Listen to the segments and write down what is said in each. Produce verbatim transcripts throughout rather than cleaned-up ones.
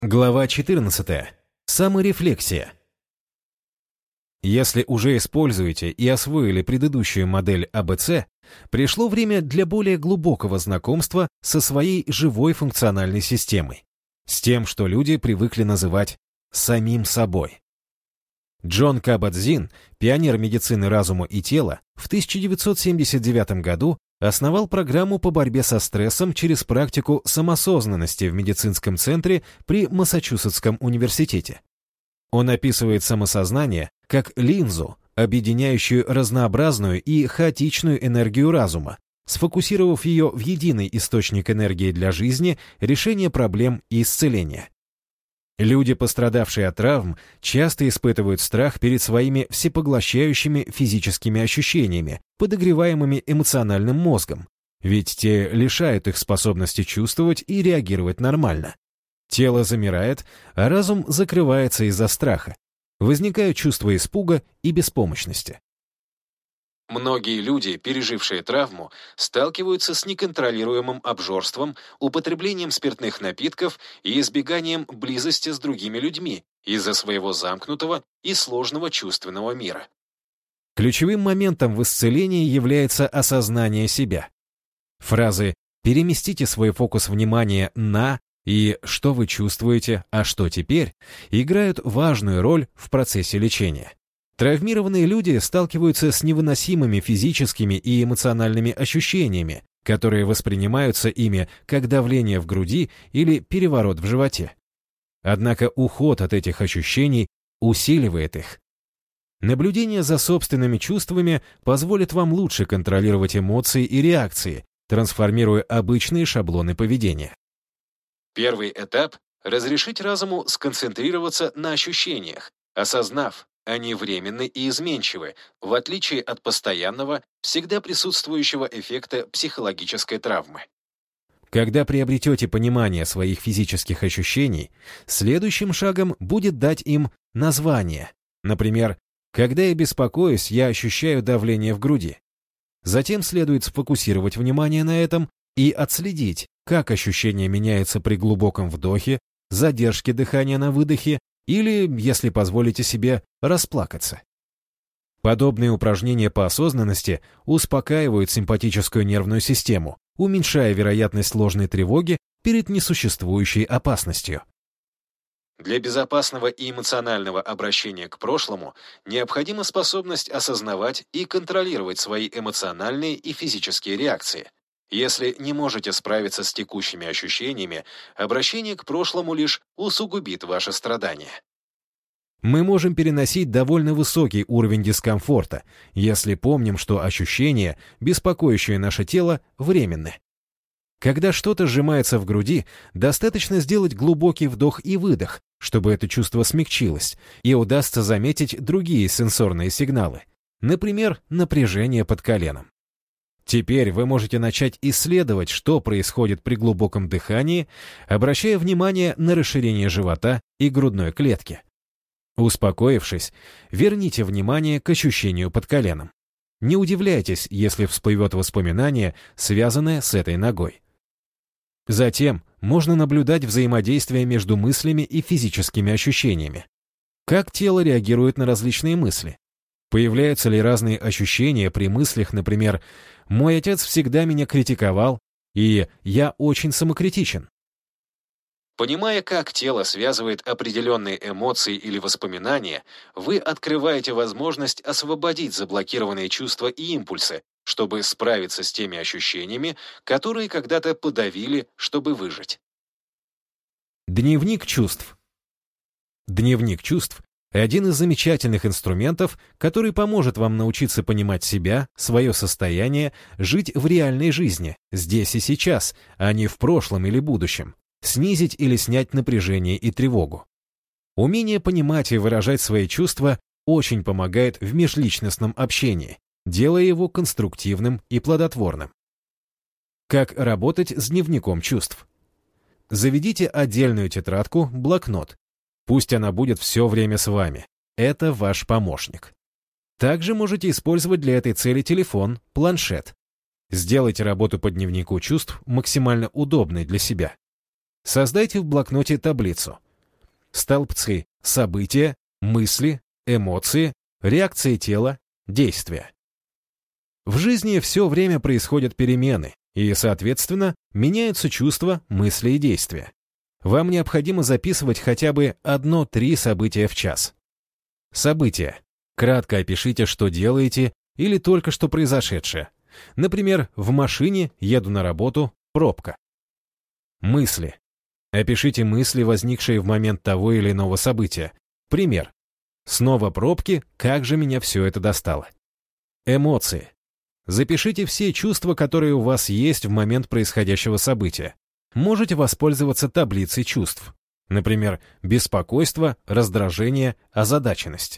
Глава четырнадцатая. Саморефлексия. Если уже используете и освоили предыдущую модель А Бэ Цэ, пришло время для более глубокого знакомства со своей живой функциональной системой, с тем, что люди привыкли называть «самим собой». Джон Кабат-Зинн, пионер медицины разума и тела, в тысяча девятьсот семьдесят девятом году основал программу по борьбе со стрессом через практику самосознанности в медицинском центре при Массачусетском университете. Он описывает самосознание как линзу, объединяющую разнообразную и хаотичную энергию разума, сфокусировав ее в единый источник энергии для жизни, решения проблем и исцеления. Люди, пострадавшие от травм, часто испытывают страх перед своими всепоглощающими физическими ощущениями, подогреваемыми эмоциональным мозгом, ведь те лишают их способности чувствовать и реагировать нормально. Тело замирает, а разум закрывается из-за страха. Возникают чувства испуга и беспомощности. Многие люди, пережившие травму, сталкиваются с неконтролируемым обжорством, употреблением спиртных напитков и избеганием близости с другими людьми из-за своего замкнутого и сложного чувственного мира. Ключевым моментом в исцелении является осознание себя. Фразы «переместите свой фокус внимания на» и «что вы чувствуете, а что теперь» играют важную роль в процессе лечения. Травмированные люди сталкиваются с невыносимыми физическими и эмоциональными ощущениями, которые воспринимаются ими как давление в груди или переворот в животе. Однако уход от этих ощущений усиливает их. Наблюдение за собственными чувствами позволит вам лучше контролировать эмоции и реакции, трансформируя обычные шаблоны поведения. Первый этап — разрешить разуму сконцентрироваться на ощущениях, осознав, они временны и изменчивы, в отличие от постоянного, всегда присутствующего эффекта психологической травмы. Когда приобретете понимание своих физических ощущений, следующим шагом будет дать им название. Например, «Когда я беспокоюсь, я ощущаю давление в груди». Затем следует сфокусировать внимание на этом и отследить, как ощущение меняется при глубоком вдохе, задержке дыхания на выдохе, или, если позволите себе, расплакаться. Подобные упражнения по осознанности успокаивают симпатическую нервную систему, уменьшая вероятность ложной тревоги перед несуществующей опасностью. Для безопасного и эмоционального обращения к прошлому необходима способность осознавать и контролировать свои эмоциональные и физические реакции. Если не можете справиться с текущими ощущениями, обращение к прошлому лишь усугубит ваше страдание. Мы можем переносить довольно высокий уровень дискомфорта, если помним, что ощущения, беспокоящие наше тело, временны. Когда что-то сжимается в груди, достаточно сделать глубокий вдох и выдох, чтобы это чувство смягчилось, и удастся заметить другие сенсорные сигналы, например, напряжение под коленом. Теперь вы можете начать исследовать, что происходит при глубоком дыхании, обращая внимание на расширение живота и грудной клетки. Успокоившись, верните внимание к ощущению под коленом. Не удивляйтесь, если всплывет воспоминание, связанное с этой ногой. Затем можно наблюдать взаимодействие между мыслями и физическими ощущениями. Как тело реагирует на различные мысли? Появляются ли разные ощущения при мыслях, например, «Мой отец всегда меня критиковал» и «Я очень самокритичен». Понимая, как тело связывает определенные эмоции или воспоминания, вы открываете возможность освободить заблокированные чувства и импульсы, чтобы справиться с теми ощущениями, которые когда-то подавили, чтобы выжить. Дневник чувств. Дневник чувств — один из замечательных инструментов, который поможет вам научиться понимать себя, свое состояние, жить в реальной жизни, здесь и сейчас, а не в прошлом или будущем, снизить или снять напряжение и тревогу. Умение понимать и выражать свои чувства очень помогает в межличностном общении, делая его конструктивным и плодотворным. Как работать с дневником чувств? Заведите отдельную тетрадку, блокнот. Пусть она будет все время с вами. Это ваш помощник. Также можете использовать для этой цели телефон, планшет. Сделайте работу по дневнику чувств максимально удобной для себя. Создайте в блокноте таблицу. Столбцы – события, мысли, эмоции, реакции тела, действия. В жизни все время происходят перемены, и, соответственно, меняются чувства, мысли и действия. Вам необходимо записывать хотя бы одно-три события в час. События. Кратко опишите, что делаете или только что произошедшее. Например, в машине, еду на работу, пробка. Мысли. Опишите мысли, возникшие в момент того или иного события. Пример. Снова пробки, как же меня все это достало. Эмоции. Запишите все чувства, которые у вас есть в момент происходящего события. Можете воспользоваться таблицей чувств. Например, беспокойство, раздражение, озадаченность.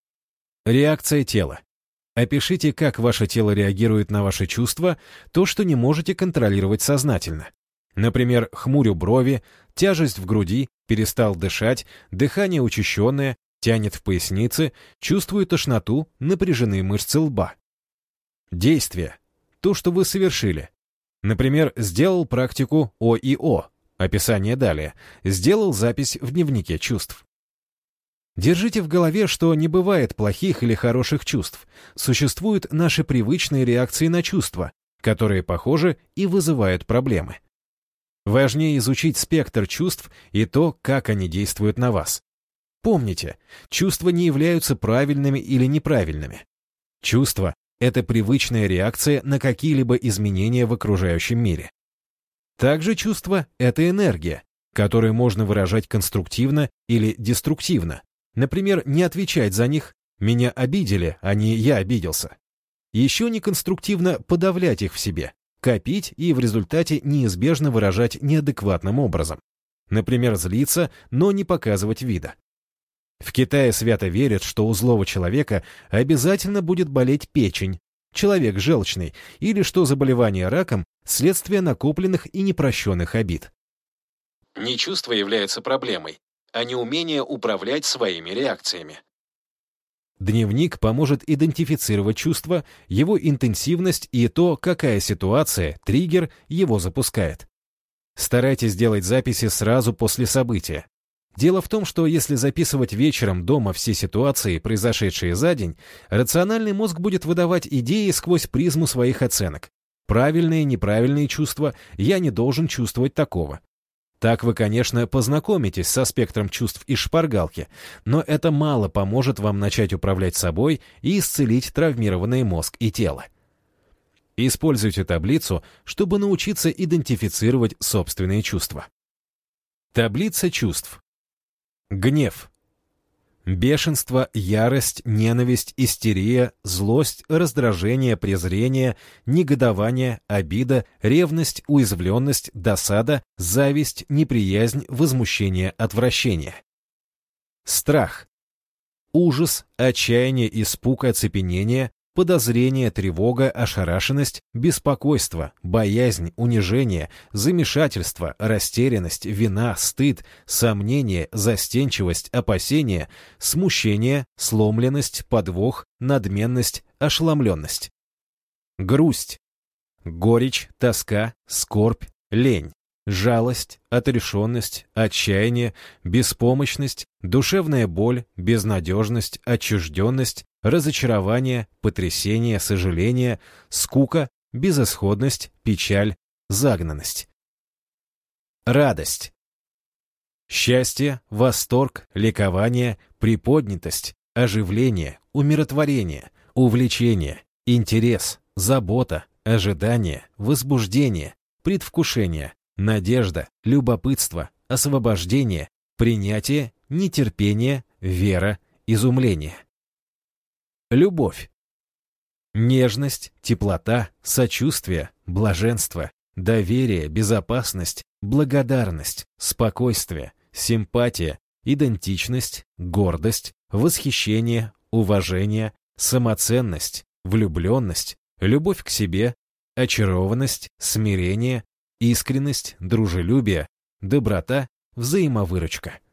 Реакция тела. Опишите, как ваше тело реагирует на ваши чувства, то, что не можете контролировать сознательно. Например, хмурю брови, тяжесть в груди, перестал дышать, дыхание учащенное, тянет в пояснице, чувствую тошноту, напряженные мышцы лба. Действие. То, что вы совершили. Например, сделал практику О и О. Описание далее. Сделал запись в дневнике чувств. Держите в голове, что не бывает плохих или хороших чувств. Существуют наши привычные реакции на чувства, которые похожи и вызывают проблемы. Важнее изучить спектр чувств и то, как они действуют на вас. Помните, чувства не являются правильными или неправильными. Чувства — это привычная реакция на какие-либо изменения в окружающем мире. Также чувство — это энергия, которую можно выражать конструктивно или деструктивно. Например, не отвечать за них «меня обидели, а не я обиделся». Еще неконструктивно подавлять их в себе, копить и в результате неизбежно выражать неадекватным образом. Например, злиться, но не показывать вида. В Китае свято верят, что у злого человека обязательно будет болеть печень, человек желчный, или что заболевание раком – следствие накопленных и непрощенных обид. Не чувство является проблемой, а неумение управлять своими реакциями. Дневник поможет идентифицировать чувства, его интенсивность и то, какая ситуация, триггер его запускает. Старайтесь делать записи сразу после события. Дело в том, что если записывать вечером дома все ситуации, произошедшие за день, рациональный мозг будет выдавать идеи сквозь призму своих оценок. Правильные, неправильные чувства, я не должен чувствовать такого. Так вы, конечно, познакомитесь со спектром чувств из шпаргалки, но это мало поможет вам начать управлять собой и исцелить травмированный мозг и тело. Используйте таблицу, чтобы научиться идентифицировать собственные чувства. Таблица чувств. Гнев. Бешенство, ярость, ненависть, истерия, злость, раздражение, презрение, негодование, обида, ревность, уязвленность, досада, зависть, неприязнь, возмущение, отвращение. Страх. Ужас, отчаяние, испуг, оцепенение, подозрение, тревога, ошарашенность, беспокойство, боязнь, унижение, замешательство, растерянность, вина, стыд, сомнение, застенчивость, опасение, смущение, сломленность, подвох, надменность, ошеломленность. Грусть. Горечь, тоска, скорбь, лень. Жалость, отрешенность, отчаяние, беспомощность, душевная боль, безнадежность, отчужденность, разочарование, потрясение, сожаление, скука, безысходность, печаль, загнанность. Радость. Счастье, восторг, ликование, приподнятость, оживление, умиротворение, увлечение, интерес, забота, ожидание, возбуждение, предвкушение, надежда, любопытство, освобождение, принятие, нетерпение, вера, изумление. Любовь. Нежность, теплота, сочувствие, блаженство, доверие, безопасность, благодарность, спокойствие, симпатия, идентичность, гордость, восхищение, уважение, самоценность, влюбленность, любовь к себе, очарованность, смирение, искренность, дружелюбие, доброта, взаимовыручка.